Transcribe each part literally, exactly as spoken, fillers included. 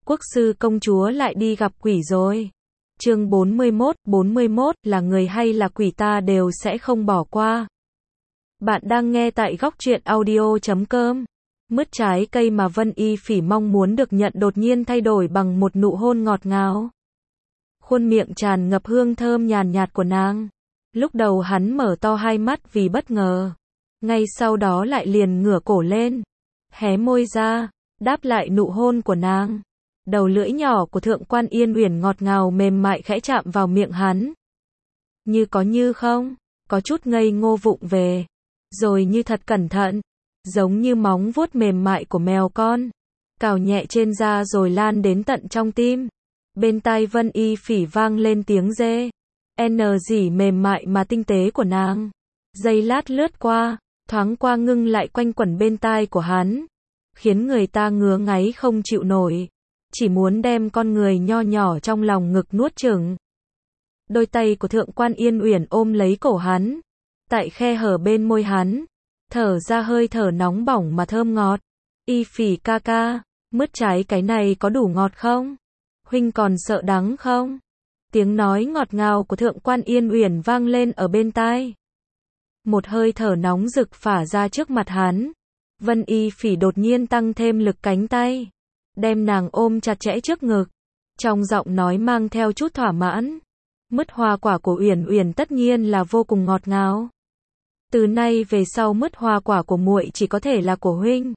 Quốc sư công chúa lại đi gặp quỷ rồi. Chương bốn mươi mốt, bốn mươi mốt, là người hay là quỷ ta đều sẽ không bỏ qua. Bạn đang nghe tại góc truyện audio chấm com. Mứt trái cây mà Vân Y Phỉ mong muốn được nhận đột nhiên thay đổi bằng một nụ hôn ngọt ngào. Khuôn miệng tràn ngập hương thơm nhàn nhạt của nàng. Lúc đầu hắn mở to hai mắt vì bất ngờ. Ngay sau đó lại liền ngửa cổ lên. Hé môi ra, đáp lại nụ hôn của nàng. Đầu lưỡi nhỏ của Thượng Quan Yên Uyển ngọt ngào mềm mại khẽ chạm vào miệng hắn. Như có như không, có chút ngây ngô vụng về. Rồi như thật cẩn thận, giống như móng vuốt mềm mại của mèo con. Cào nhẹ trên da rồi lan đến tận trong tim. Bên tai Vân Y Phỉ vang lên tiếng rê. N dỉ mềm mại mà tinh tế của nàng. Giây lát lướt qua, thoáng qua ngưng lại quanh quẩn bên tai của hắn. Khiến người ta ngứa ngáy không chịu nổi. Chỉ muốn đem con người nho nhỏ trong lòng ngực nuốt chửng. Đôi tay của Thượng Quan Yên Uyển ôm lấy cổ hắn. Tại khe hở bên môi hắn. Thở ra hơi thở nóng bỏng mà thơm ngọt. Y Phỉ ca ca, mứt trái cái này có đủ ngọt không? Huynh còn sợ đắng không? Tiếng nói ngọt ngào của Thượng Quan Yên Uyển vang lên ở bên tai. Một hơi thở nóng rực phả ra trước mặt hắn. Vân Y Phỉ đột nhiên tăng thêm lực cánh tay. Đem nàng ôm chặt chẽ trước ngực. Trong giọng nói mang theo chút thỏa mãn. Mứt hoa quả của Uyển Uyển tất nhiên là vô cùng ngọt ngào. Từ nay về sau mứt hoa quả của muội chỉ có thể là của huynh.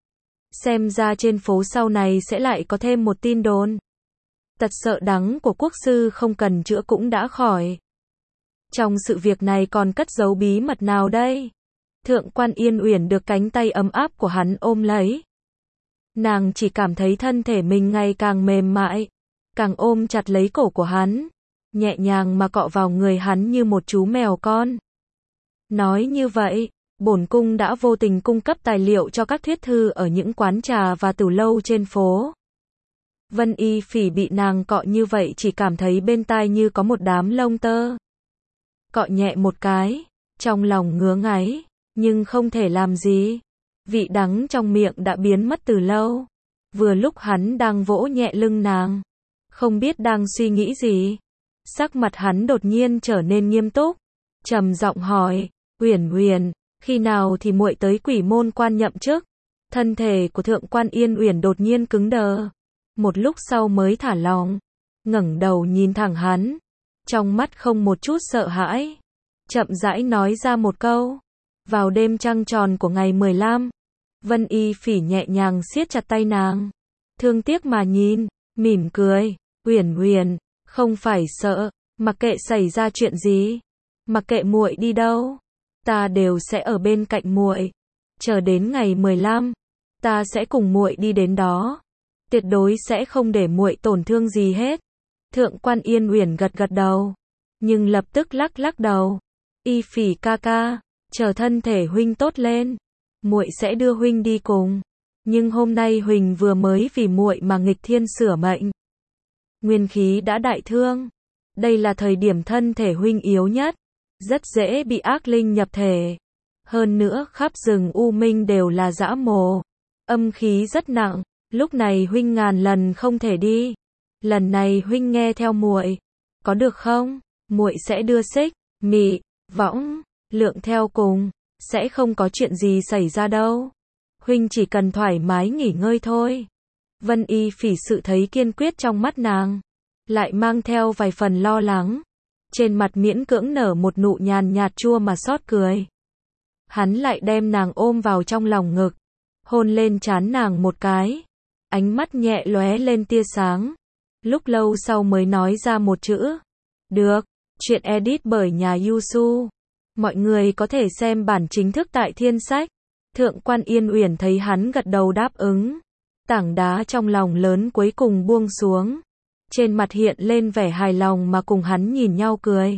Xem ra trên phố sau này sẽ lại có thêm một tin đồn. Tật sợ đắng của quốc sư không cần chữa cũng đã khỏi. Trong sự việc này còn cất giấu bí mật nào đây? Thượng Quan Yên Uyển được cánh tay ấm áp của hắn ôm lấy. Nàng chỉ cảm thấy thân thể mình ngày càng mềm mại, càng ôm chặt lấy cổ của hắn, nhẹ nhàng mà cọ vào người hắn như một chú mèo con. Nói như vậy, bổn cung đã vô tình cung cấp tài liệu cho các thuyết thư ở những quán trà và tử lâu trên phố. Vân Y Phỉ bị nàng cọ như vậy chỉ cảm thấy bên tai như có một đám lông tơ. Cọ nhẹ một cái, trong lòng ngứa ngáy, nhưng không thể làm gì. Vị đắng trong miệng đã biến mất từ lâu. Vừa lúc hắn đang vỗ nhẹ lưng nàng, không biết đang suy nghĩ gì. Sắc mặt hắn đột nhiên trở nên nghiêm túc, trầm giọng hỏi, Uyển Uyển, khi nào thì muội tới Quỷ Môn Quan nhậm chức? Thân thể của Thượng Quan Yên Uyển đột nhiên cứng đờ. Một lúc sau mới thả lỏng, ngẩng đầu nhìn thẳng hắn, trong mắt không một chút sợ hãi, chậm rãi nói ra một câu. Vào đêm trăng tròn của ngày mười lăm, Vân Y Phỉ nhẹ nhàng siết chặt tay nàng, thương tiếc mà nhìn, mỉm cười, Uyển Uyển, không phải sợ, mặc kệ xảy ra chuyện gì, mặc kệ muội đi đâu, ta đều sẽ ở bên cạnh muội. Chờ đến ngày mười lăm, ta sẽ cùng muội đi đến đó, tuyệt đối sẽ không để muội tổn thương gì hết. Thượng Quan Yên Uyển gật gật đầu, nhưng lập tức lắc lắc đầu. Y Phỉ ca ca, chờ thân thể huynh tốt lên, muội sẽ đưa huynh đi cùng. Nhưng hôm nay huynh vừa mới vì muội mà nghịch thiên sửa mệnh. Nguyên khí đã đại thương. Đây là thời điểm thân thể huynh yếu nhất, rất dễ bị ác linh nhập thể. Hơn nữa khắp rừng U Minh đều là dã mồ, âm khí rất nặng, lúc này huynh ngàn lần không thể đi. Lần này huynh nghe theo muội, có được không? Muội sẽ đưa Xích, Mị, Võng, Lượng theo cùng, sẽ không có chuyện gì xảy ra đâu. Huynh chỉ cần thoải mái nghỉ ngơi thôi. Vân Y Phỉ sự thấy kiên quyết trong mắt nàng, lại mang theo vài phần lo lắng. Trên mặt miễn cưỡng nở một nụ nhàn nhạt chua mà xót cười. Hắn lại đem nàng ôm vào trong lòng ngực, hôn lên trán nàng một cái. Ánh mắt nhẹ lóe lên tia sáng. Lúc lâu sau mới nói ra một chữ. Được, chuyện edit bởi nhà Yusu. Mọi người có thể xem bản chính thức tại Thiên Sách. Thượng Quan Yên Uyển thấy hắn gật đầu đáp ứng. Tảng đá trong lòng lớn cuối cùng buông xuống. Trên mặt hiện lên vẻ hài lòng mà cùng hắn nhìn nhau cười.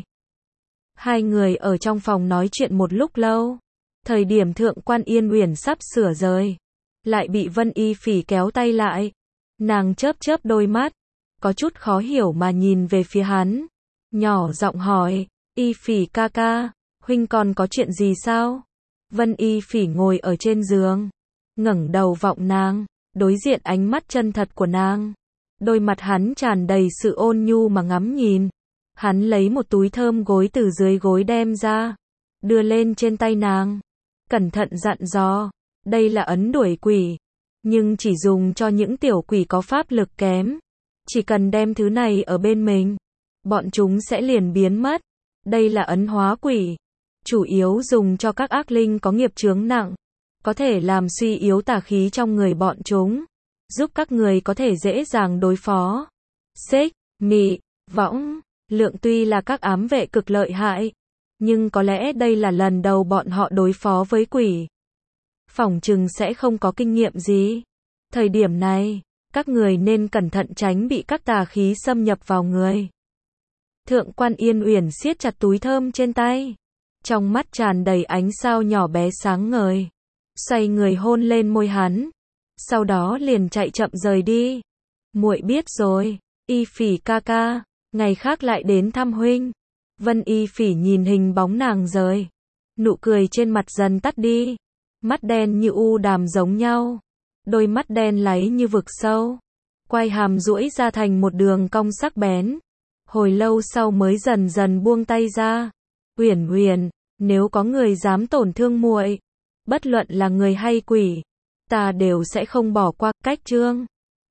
Hai người ở trong phòng nói chuyện một lúc lâu. Thời điểm Thượng Quan Yên Uyển sắp sửa rời, lại bị Vân Y Phỉ kéo tay lại. Nàng chớp chớp đôi mắt, có chút khó hiểu mà nhìn về phía hắn. Nhỏ giọng hỏi, Y Phỉ ca ca, huynh còn có chuyện gì sao? Vân Y Phỉ ngồi ở trên giường, ngẩng đầu vọng nàng, đối diện ánh mắt chân thật của nàng. Đôi mặt hắn tràn đầy sự ôn nhu mà ngắm nhìn. Hắn lấy một túi thơm gối từ dưới gối đem ra, đưa lên trên tay nàng. Cẩn thận dặn dò, đây là ấn đuổi quỷ, nhưng chỉ dùng cho những tiểu quỷ có pháp lực kém. Chỉ cần đem thứ này ở bên mình, bọn chúng sẽ liền biến mất. Đây là ấn hóa quỷ, chủ yếu dùng cho các ác linh có nghiệp chướng nặng, có thể làm suy yếu tà khí trong người bọn chúng, giúp các người có thể dễ dàng đối phó. Xích, mị, võng, lượng tuy là các ám vệ cực lợi hại, nhưng có lẽ đây là lần đầu bọn họ đối phó với quỷ. Phỏng chừng sẽ không có kinh nghiệm gì. Thời điểm này, các người nên cẩn thận tránh bị các tà khí xâm nhập vào người. Thượng quan Yên Uyển siết chặt túi thơm trên tay, trong mắt tràn đầy ánh sao nhỏ bé sáng ngời, xoay người hôn lên môi hắn, sau đó liền chạy chậm rời đi. Muội biết rồi, Y Phỉ ca ca, ngày khác lại đến thăm huynh. Vân Y Phỉ nhìn hình bóng nàng rời, nụ cười trên mặt dần tắt đi, mắt đen như u đàm giống nhau, đôi mắt đen láy như vực sâu, quai hàm duỗi ra thành một đường cong sắc bén. Hồi lâu sau mới dần dần buông tay ra. Uyển Uyển, nếu có người dám tổn thương muội, bất luận là người hay quỷ, ta đều sẽ không bỏ qua. Cách chương